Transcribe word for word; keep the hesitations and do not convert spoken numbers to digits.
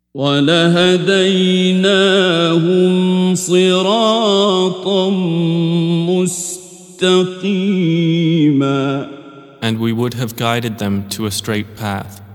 وَلَهَدَيْنَاهُمْ صِرَاطًا مُسْتَقِيمًا. And we would have guided them to a straight path.